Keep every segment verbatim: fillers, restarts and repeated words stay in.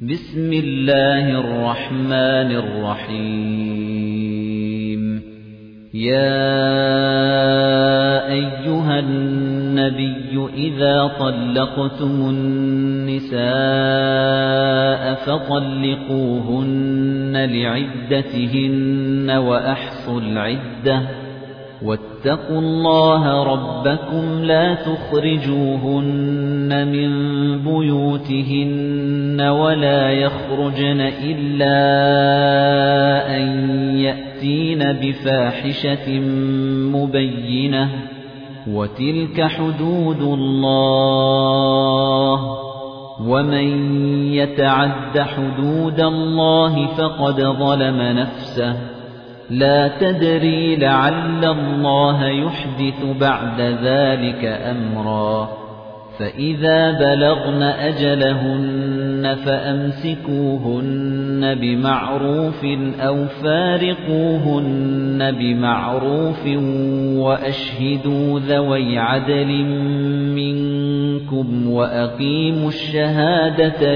بسم الله الرحمن الرحيم يا أيها النبي إذا طلقتم النساء فطلقوهن لعدتهن وأحصوا العدة واتقوا الله ربكم لا تخرجوهن من بيوتهن ولا يخرجن إلا أن يأتين بفاحشة مبينة وتلك حدود الله ومن يتعد حدود الله فقد ظلم نفسه لا تدري لعل الله يحدث بعد ذلك أمرا فإذا بلغن أجلهن فأمسكوهن بمعروف أو فارقوهن بمعروف وأشهدوا ذوي عدل منكم وأقيموا الشهادة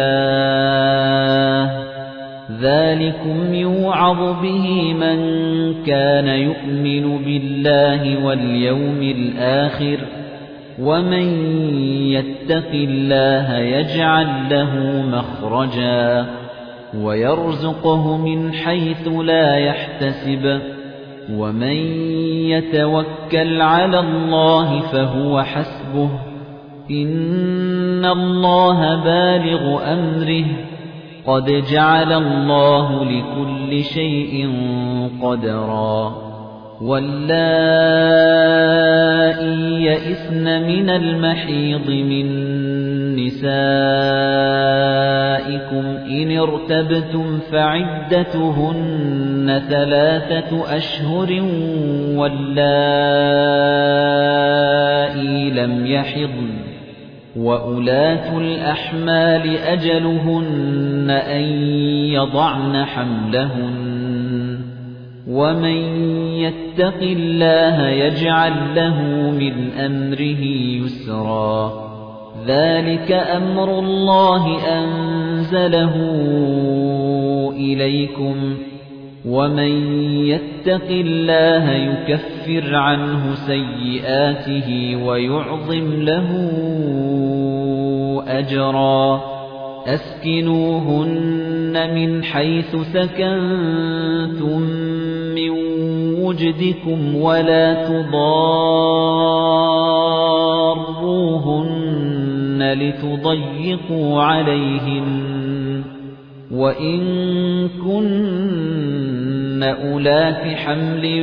لله ذلكم يوعظ به من كان يؤمن بالله واليوم الآخر ومن يتق الله يجعل له مخرجا ويرزقه من حيث لا يحتسب ومن يتوكل على الله فهو حسبه إن الله بالغ أمره قد جعل الله لكل شيء قدرا واللائي يئسن من المحيض من نسائكم إن ارتبتم فعدتهن ثلاثة أشهر واللائي لم يحضن وأولاة الأحمال أجلهن أن يضعن حملهن ومن يتق الله يجعل له من أمره يسرا ذلك أمر الله أنزله إليكم ومن يتق الله يكفر عنه سيئاته ويعظم له أجرا أسكنوهن من حيث سكنتم من وجدكم ولا تضاروهن لتضيقوا عليهن وإن كن أولات حمل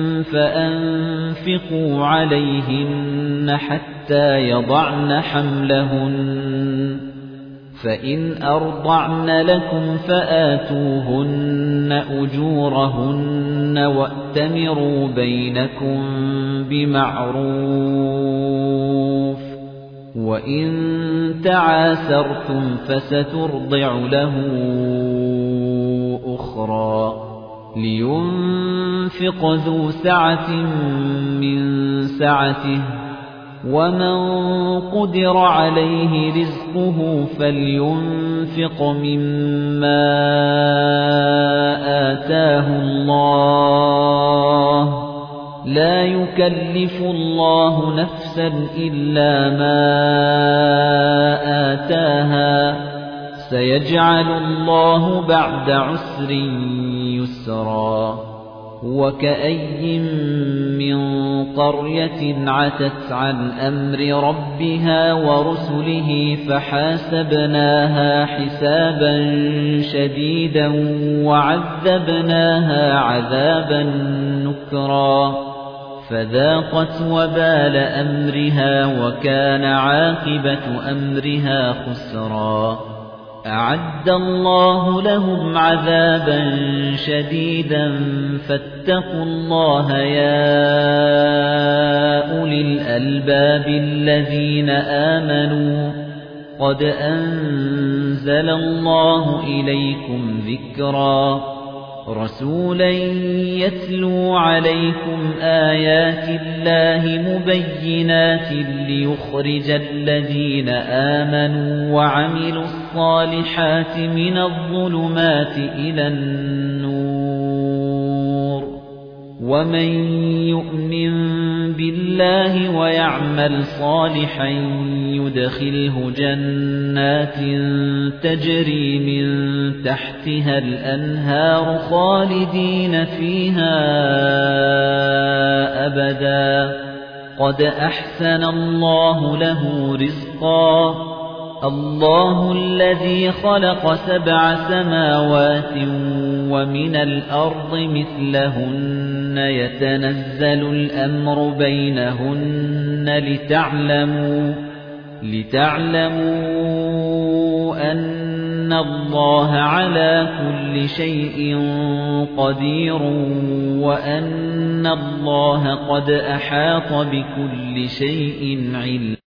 فأنفقوا عليهن حتى يضعن حملهن فإن أرضعن لكم فآتوهن أجورهن وأتمروا بينكم بمعروف وإن تعاسرتم فسترضع له أخرى لينفق ذو سعة من سعته ومن قدر عليه رزقه فلينفق مما آتاه الله لا يكلف الله نفسا إلا ما آتاها سيجعل الله بعد عسر يسرا وكأي من قرية عتت عن أمر ربها ورسله فحاسبناها حسابا شديدا وعذبناها عذابا نكرا فذاقت وبال أمرها وكان عاقبة أمرها خسرا أعد الله لهم عذابا شديدا فاتقوا الله يا أولي الألباب الذين آمنوا قد أنزل الله إليكم ذكرا رَسُولًا يَتْلُو عَلَيْكُمْ آيَاتِ اللَّهِ مُبَيِّنَاتٍ لِيُخْرِجَ الَّذِينَ آمَنُوا وَعَمِلُوا الصَّالِحَاتِ مِنَ الظُّلُمَاتِ إِلَى النُّورِ وَمَن يُؤْمِن بِاللَّهِ وَيَعْمَلْ صَالِحًا يُدْخِلْهُ جَنَّاتٍ تَجْرِي مِن تَحْتِهَا الْأَنْهَارُ خَالِدِينَ فِيهَا أَبَدًا قَدْ أَحْسَنَ اللَّهُ لَهُ رِزْقًا اللَّهُ الَّذِي خَلَقَ سَبْعَ سَمَاوَاتٍ وَمِنَ الْأَرْضِ مِثْلَهُنَّ يَتَنَزَّلُ الْأَمْرُ بَيْنَهُنَّ لِتَعْلَمُوا لِتَعْلَمُوا أَنَّ اللَّهَ عَلَى كُلِّ شَيْءٍ قَدِيرٌ وَأَنَّ اللَّهَ قَدْ أَحَاطَ بِكُلِّ شَيْءٍ عِلْمًا